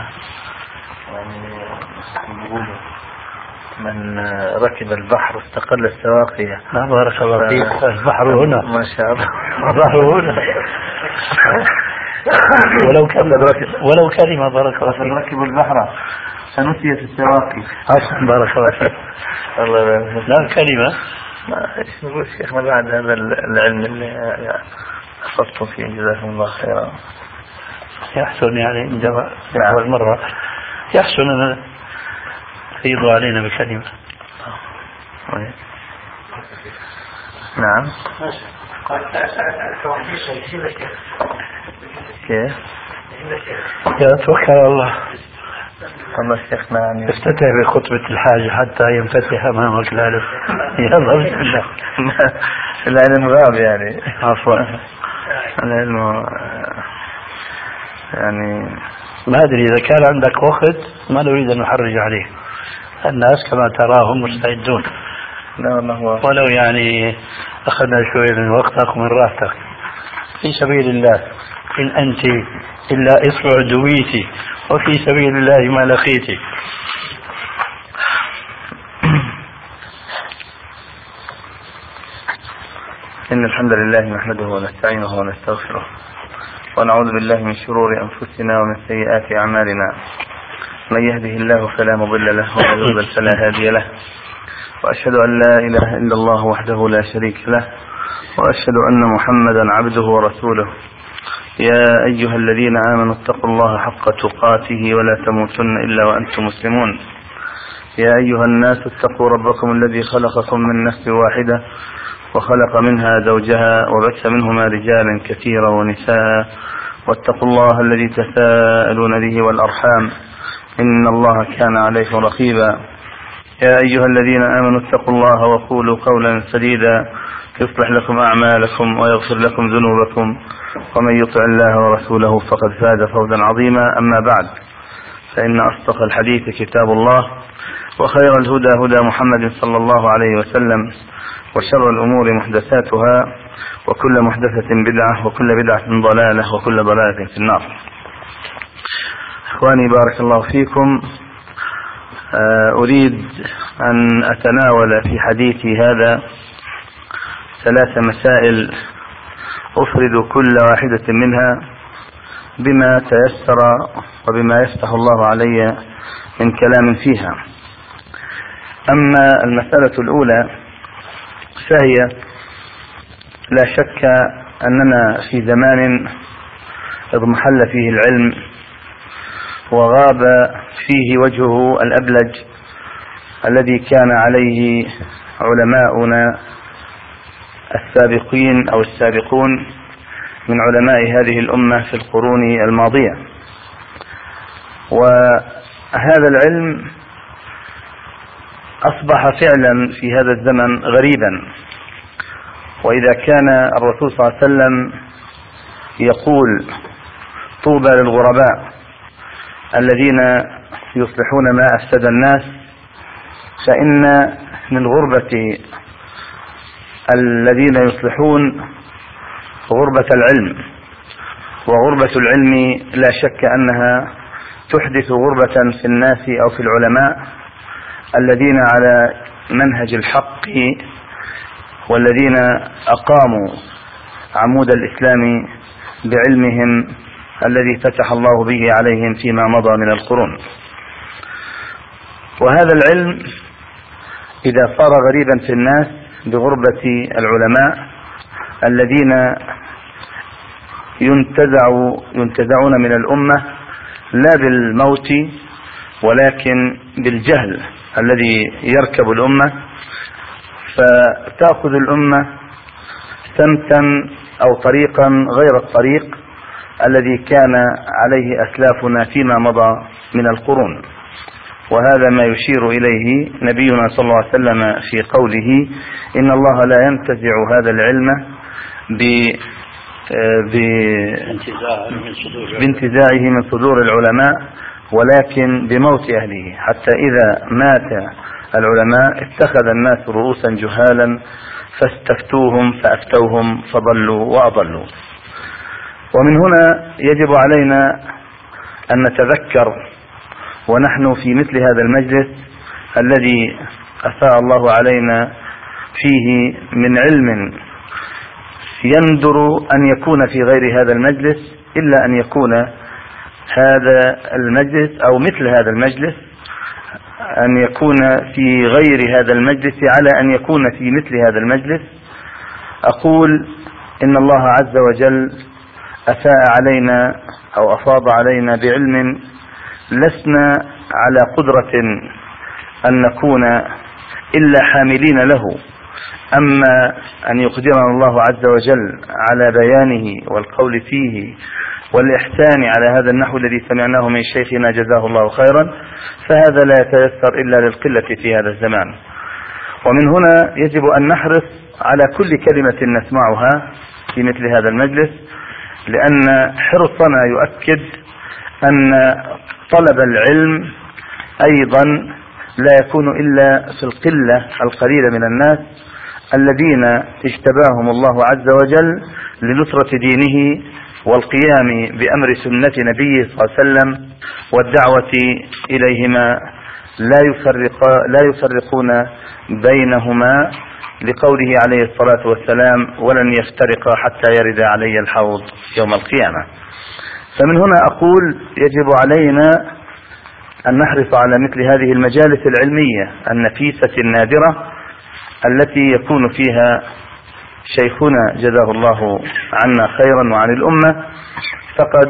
من ركب البحر استقل السواقية. لا بارك الله فيك. البحر هنا ما شاء الله. البحر هنا. ولو كلمة ولو كلمة بارك الله فيك. ركب البحر سنسيت السواقي. أحسن بارك الله فيك. الله لا كلمة. ايش نقول شيخنا بعد هذا العلم اللي أخذتم فيه جزاكم الله خيرا. يحسن يعني عندما أول مرة يحسن أن تفيض علينا بكلمة. نعم. كيف؟ يا توكل على الله. الله شيخنا يعني افتتح بخطبة الحاجة حتى ينفتح أمامك الألف. يلا بسم الله. العلم غاب يعني. عفوا. العلم يعني ما أدري إذا كان عندك وقت ما نريد أن نحرج عليه. الناس كما تراهم مستعدون. لا والله هو ولو يعني أخذنا شوية من وقتك ومن راحتك في سبيل الله. إن أنت إلا إصبع دويتي وفي سبيل الله ما لقيتي. إن الحمد لله نحمده ونستعينه ونستغفره ونعوذ بالله من شرور أنفسنا ومن سيئات أعمالنا. من يهده الله فلا مضل له ومن يضلل فلا هادي له. وأشهد أن لا إله إلا الله وحده لا شريك له وأشهد أن محمدا عبده ورسوله. يا أيها الذين آمنوا اتقوا الله حق تقاته ولا تموتن إلا وأنتم مسلمون. يا أيها الناس اتقوا ربكم الذي خلقكم من نفس واحدة وخلق منها زوجها وبث منهما رجالا كثيرا ونساء واتقوا الله الذي تساءلون به والأرحام إن الله كان عليكم رقيبا. يا أيها الذين آمنوا اتقوا الله وقولوا قولا سديدا يصلح لكم أعمالكم ويغفر لكم ذنوبكم ومن يطع الله ورسوله فقد فاز فوزا عظيما. أما بعد فإن أصدق الحديث كتاب الله وخير الهدى هدى محمد صلى الله عليه وسلم وشر الأمور محدثاتها وكل محدثة بدعة وكل بدعة ضلالة وكل ضلالة في النار. إخواني بارك الله فيكم. أريد أن أتناول في حديثي هذا ثلاث مسائل أفرد كل واحدة منها بما تيسر وبما يفتح الله علي من كلام فيها. أما المسألة الأولى فهي لا شك أننا في زمان اضمحل فيه العلم وغاب فيه وجهه الأبلج الذي كان عليه علماؤنا السابقين أو السابقون من علماء هذه الأمة في القرون الماضية. وهذا العلم أصبح فعلا في هذا الزمن غريبا. وإذا كان الرسول صلى الله عليه وسلم يقول طوبى للغرباء الذين يصلحون ما أفسد الناس، فإن من غربة الذين يصلحون غربة العلم، وغربة العلم لا شك أنها تحدث غربة في الناس أو في العلماء الذين على منهج الحق والذين أقاموا عمود الإسلام بعلمهم الذي فتح الله به عليهم فيما مضى من القرون. وهذا العلم إذا صار غريبا في الناس بغربة العلماء الذين ينتزع ينتزعون من الأمة لا بالموت ولكن بالجهل الذي يركب الأمة، فتأخذ الأمة سمتا أو طريقا غير الطريق الذي كان عليه أسلافنا فيما مضى من القرون. وهذا ما يشير إليه نبينا صلى الله عليه وسلم في قوله إن الله لا ينتزع هذا العلم بانتزاعه من صدور العلماء ولكن بموت أهله، حتى إذا مات العلماء اتخذ الناس رؤوسا جهالا فاستفتوهم فأفتوهم فضلوا وأضلوا. ومن هنا يجب علينا أن نتذكر ونحن في مثل هذا المجلس الذي أفاء الله علينا فيه من علم يندر أن يكون في غير هذا المجلس، إلا أن يكون هذا المجلس أو مثل هذا المجلس أن يكون في غير هذا المجلس على أن يكون في مثل هذا المجلس. أقول إن الله عز وجل أفاء علينا أو أفاض علينا بعلم لسنا على قدرة أن نكون إلا حاملين له، أما أن يقدرنا الله عز وجل على بيانه والقول فيه والإحسان على هذا النحو الذي سمعناه من شيخنا جزاه الله خيرا، فهذا لا يتيسر إلا للقلة في هذا الزمان. ومن هنا يجب أن نحرص على كل كلمة نسمعها في مثل هذا المجلس، لأن حرصنا يؤكد أن طلب العلم أيضا لا يكون إلا في القلة القليلة من الناس الذين اجتباهم الله عز وجل لنصرة دينه والقيام بأمر سنة نبيه صلى الله عليه وسلم والدعوة إليهما لا يفرق لا يفرقون بينهما، لقوله عليه الصلاة والسلام ولن يفترقا حتى يرد علي الحوض يوم القيامة. فمن هنا أقول يجب علينا أن نحرص على مثل هذه المجالس العلمية النفيسة النادرة التي يكون فيها شيخنا جزاه الله عنا خيرا وعن الأمة. فقد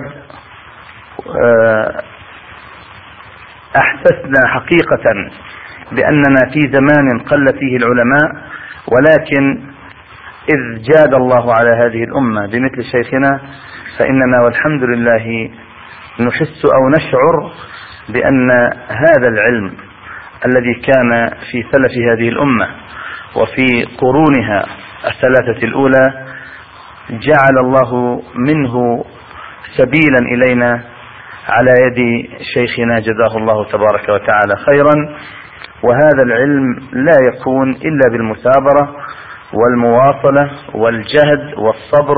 أحسسنا حقيقة بأننا في زمان قل فيه العلماء، ولكن إذ جاد الله على هذه الأمة بمثل شيخنا فإننا والحمد لله نحس أو نشعر بأن هذا العلم الذي كان في سلف هذه الأمة وفي قرونها الثلاثة الأولى جعل الله منه سبيلا إلينا على يد شيخنا جزاه الله تبارك وتعالى خيرا. وهذا العلم لا يكون إلا بالمثابرة والمواصلة والجهد والصبر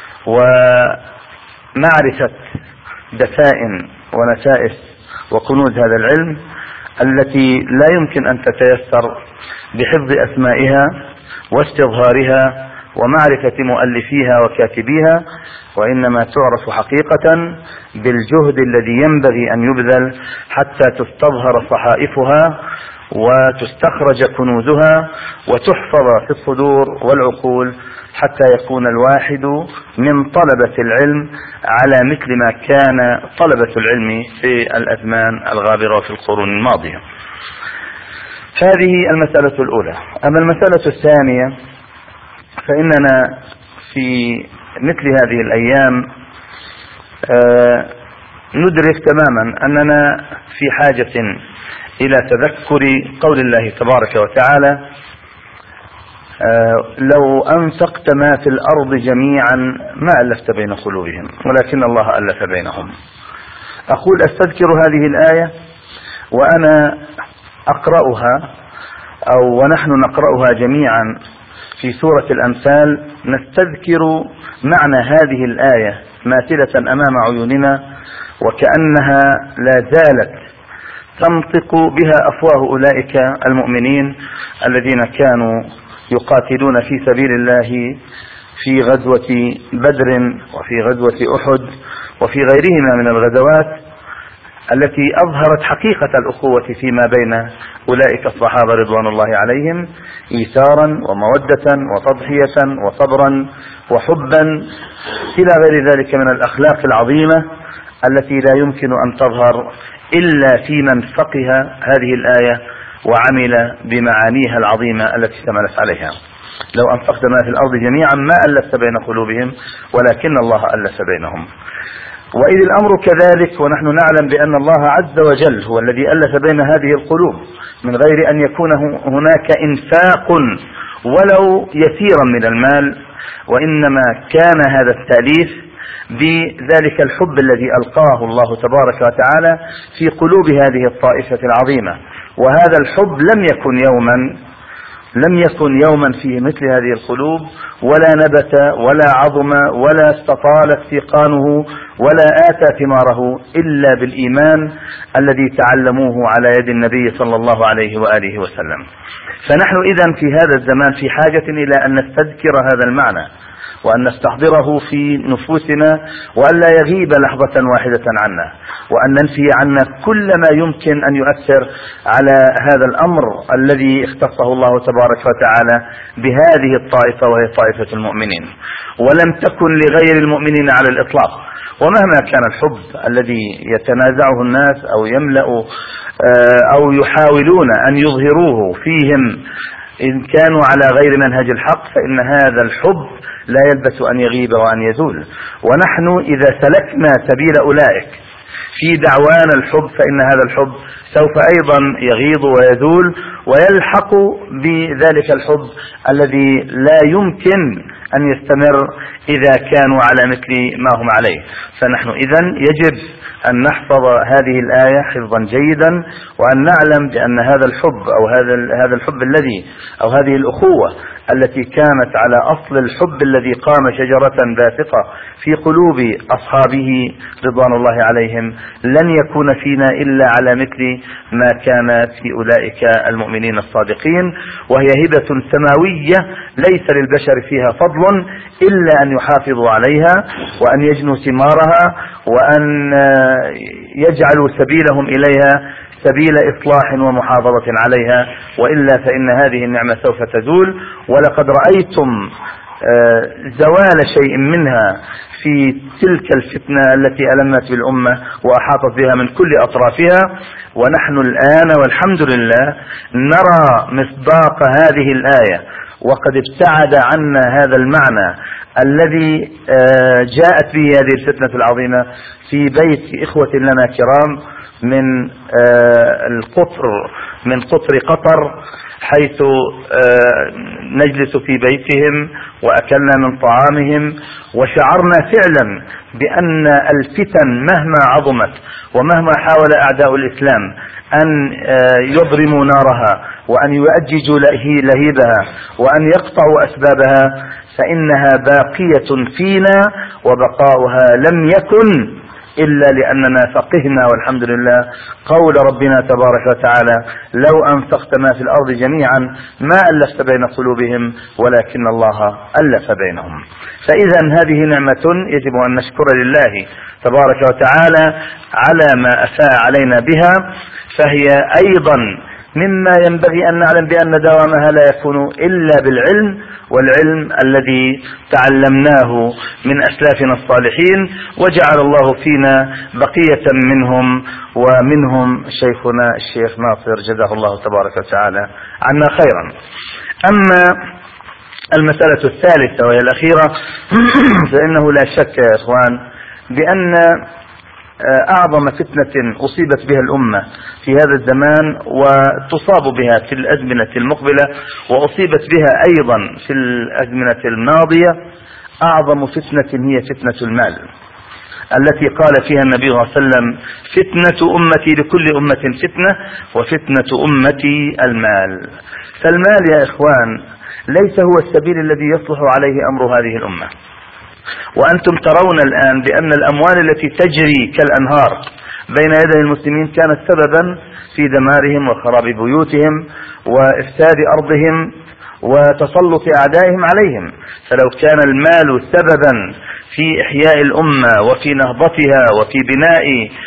ومعرفة دفائن ونسائس وكنوز هذا العلم التي لا يمكن أن تتيسر بحفظ أسمائها واستظهارها ومعرفة مؤلفيها وكاتبيها، وإنما تعرف حقيقة بالجهد الذي ينبغي أن يبذل حتى تستظهر صحائفها وتستخرج كنوزها وتحفظ في الصدور والعقول، حتى يكون الواحد من طلبة العلم على مثل ما كان طلبة العلم في الأزمان الغابرة في القرون الماضية. هذه المسألة الأولى. أما المسألة الثانية فإننا في مثل هذه الأيام ندرك تماما أننا في حاجة إلى تذكر قول الله تبارك وتعالى: لو أنفقت ما في الأرض جميعا ما ألفت بين قلوبهم ولكن الله ألف بينهم. أقول أستذكر هذه الآية وأنا أقرأها أو ونحن نقرأها جميعا في سورة الأنفال، نستذكر معنى هذه الآية ماثلة أمام عيوننا وكأنها لا زالت تنطق بها أفواه أولئك المؤمنين الذين كانوا يقاتلون في سبيل الله في غزوة بدر وفي غزوة أحد وفي غيرهما من الغزوات التي أظهرت حقيقة الأخوة فيما بين أولئك الصحابة رضوان الله عليهم، إيثارا ومودة وتضحية وصبرا وحبا إلى غير ذلك من الأخلاق العظيمة التي لا يمكن أن تظهر إلا في من فقه هذه الآية وعمل بمعانيها العظيمة التي اشتملت عليها. لو أنفقت ما في الأرض جميعا ما ألفت بين قلوبهم ولكن الله ألف بينهم. وإذ الأمر كذلك ونحن نعلم بأن الله عز وجل هو الذي ألف بين هذه القلوب من غير أن يكون هناك إنفاق ولو يسيرا من المال، وإنما كان هذا التأليف بذلك الحب الذي ألقاه الله تبارك وتعالى في قلوب هذه الطائفة العظيمة. وهذا الحب لم يكن يوما لم يكن يوما في مثل هذه القلوب ولا نبت ولا عظم ولا استطال استيقانه ولا آتى ثماره إلا بالإيمان الذي تعلموه على يد النبي صلى الله عليه وآله وسلم. فنحن إذن في هذا الزمان في حاجة إلى أن نستذكر هذا المعنى وأن نستحضره في نفوسنا وأن لا يغيب لحظة واحدة عنا، وأن ننفي عنا كل ما يمكن أن يؤثر على هذا الأمر الذي اختصه الله تبارك وتعالى بهذه الطائفة وهي طائفة المؤمنين، ولم تكن لغير المؤمنين على الإطلاق. ومهما كان الحب الذي يتنازعه الناس أو يملأ أو يحاولون أن يظهروه فيهم إن كانوا على غير منهج الحق، فإن هذا الحب لا يلبث أن يغيب وأن يزول. ونحن إذا سلكنا سبيل أولئك في دعوانا الحب فإن هذا الحب سوف أيضا يغيض ويزول ويلحق بذلك الحب الذي لا يمكن أن يستمر إذا كانوا على مثل ما هم عليه. فنحن إذن يجب أن نحفظ هذه الآية حفظا جيدا، وأن نعلم بأن هذا الحب أو هذا هذا الحب الذي أو هذه الأخوة التي كانت على أصل الحب الذي قام شجرة باسقة في قلوب أصحابه رضوان الله عليهم لن يكون فينا إلا على مثل ما كان في أولئك المؤمنين الصادقين، وهي هبة سماوية ليس للبشر فيها فضل إلا أن يحافظوا عليها وأن يجنوا ثمارها وأن يجعلوا سبيلهم إليها سبيل إصلاح ومحافظة عليها، وإلا فإن هذه النعمة سوف تزول. ولقد رأيتم زوال شيء منها في تلك الفتنة التي ألمت بالأمة وأحاطت بها من كل أطرافها، ونحن الآن والحمد لله نرى مصداق هذه الآية وقد ابتعد عنا هذا المعنى الذي جاءت به هذه الفتنة العظيمة في بيت إخوة لنا كرام من القطر من قطر قطر، حيث نجلس في بيتهم وأكلنا من طعامهم، وشعرنا فعلا بأن الفتن مهما عظمت ومهما حاول أعداء الإسلام أن يضرموا نارها وأن يؤججوا لهيبها وأن يقطعوا أسبابها فإنها باقية فينا، وبقاؤها لم يكن إلا لأننا فقهنا والحمد لله قول ربنا تبارك وتعالى: لو أنفقت ما في الأرض جميعا ما ألفت بين قلوبهم ولكن الله ألف بينهم. فإذا هذه نعمة يجب أن نشكر لله تبارك وتعالى على ما أفاء علينا بها، فهي أيضا مما ينبغي أن نعلم بأن دوامها لا يكون إلا بالعلم، والعلم الذي تعلمناه من أسلافنا الصالحين، وجعل الله فينا بقية منهم ومنهم شيخنا الشيخ ناصر جزاه الله تبارك وتعالى عنا خيرا. أما المسألة الثالثة وهي الأخيرة، فإنه لا شك يا إخوان بأن أعظم فتنة أصيبت بها الأمة في هذا الزمان وتصاب بها في الأزمنة المقبلة وأصيبت بها أيضا في الأزمنة الماضية، أعظم فتنة هي فتنة المال، التي قال فيها النبي صلى الله عليه وسلم: فتنة أمتي لكل أمة فتنة وفتنة أمتي المال. فالمال يا إخوان ليس هو السبيل الذي يصلح عليه أمر هذه الأمة، وأنتم ترون الآن بأن الأموال التي تجري كالأنهار بين يدي المسلمين كانت سببا في دمارهم وخراب بيوتهم وإفساد أرضهم وتسلط أعدائهم عليهم. فلو كان المال سببا في إحياء الأمة وفي نهضتها وفي بناء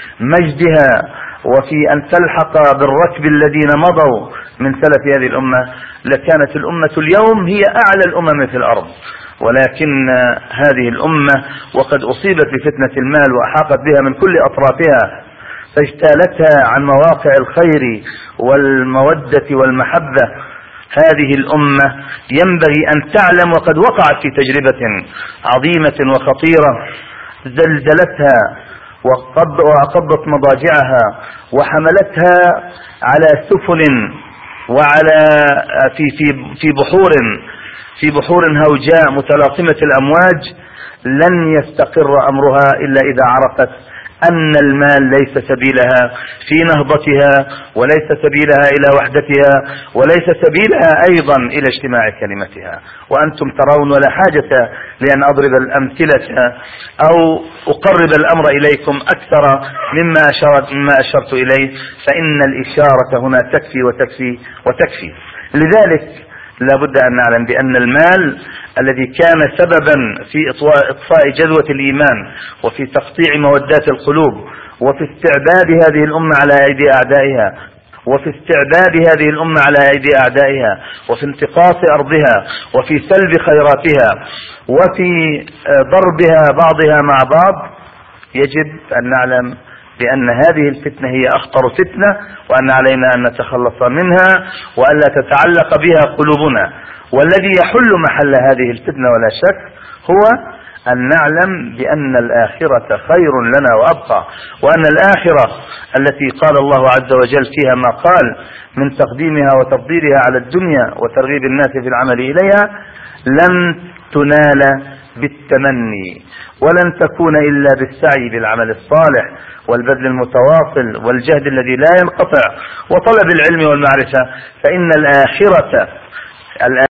مجدها وفي أن تلحق بالركب الذين مضوا من سلف هذه الأمة لكانت الأمة اليوم هي أعلى الأمم في الأرض. ولكن هذه الأمة وقد أصيبت بفتنة المال وأحاطت بها من كل أطرافها، فاجتالتها عن مواقع الخير والمودة والمحبة. هذه الأمة ينبغي أن تعلم وقد وقعت في تجربة عظيمة وخطيرة زلزلتها وأقضت مضاجعها وحملتها على سفن وعلى في في في بحور في بحور هوجاء متلاطمة الأمواج، لن يستقر أمرها إلا إذا عرفت أن المال ليس سبيلها في نهضتها وليس سبيلها إلى وحدتها وليس سبيلها أيضا إلى اجتماع كلمتها. وأنتم ترون، ولا حاجة لأن أضرب الأمثلة أو أقرب الأمر إليكم أكثر مما أشرت, مما أشرت إليه، فإن الإشارة هنا تكفي وتكفي وتكفي. لذلك لا بد أن نعلم بأن المال الذي كان سببا في إطفاء جذوة الإيمان وفي تقطيع مودات القلوب وفي استعباد هذه الأمة على أيدي أعدائها وفي استعباد هذه الأمة على أيدي أعدائها وفي انتقاص أرضها وفي سلب خيراتها وفي ضربها بعضها مع بعض، يجب أن نعلم بأن هذه الفتنة هي أخطر فتنة، وأن علينا أن نتخلص منها وألا تتعلق بها قلوبنا. والذي يحل محل هذه الفتنة ولا شك هو أن نعلم بأن الآخرة خير لنا وأبقى، وأن الآخرة التي قال الله عز وجل فيها ما قال من تقديمها وتفضيلها على الدنيا وترغيب الناس في العمل إليها لن تنال بالتمني ولن تكون إلا بالسعي بالعمل الصالح والبذل المتواصل والجهد الذي لا ينقطع وطلب العلم والمعرفة. فإن الآخرة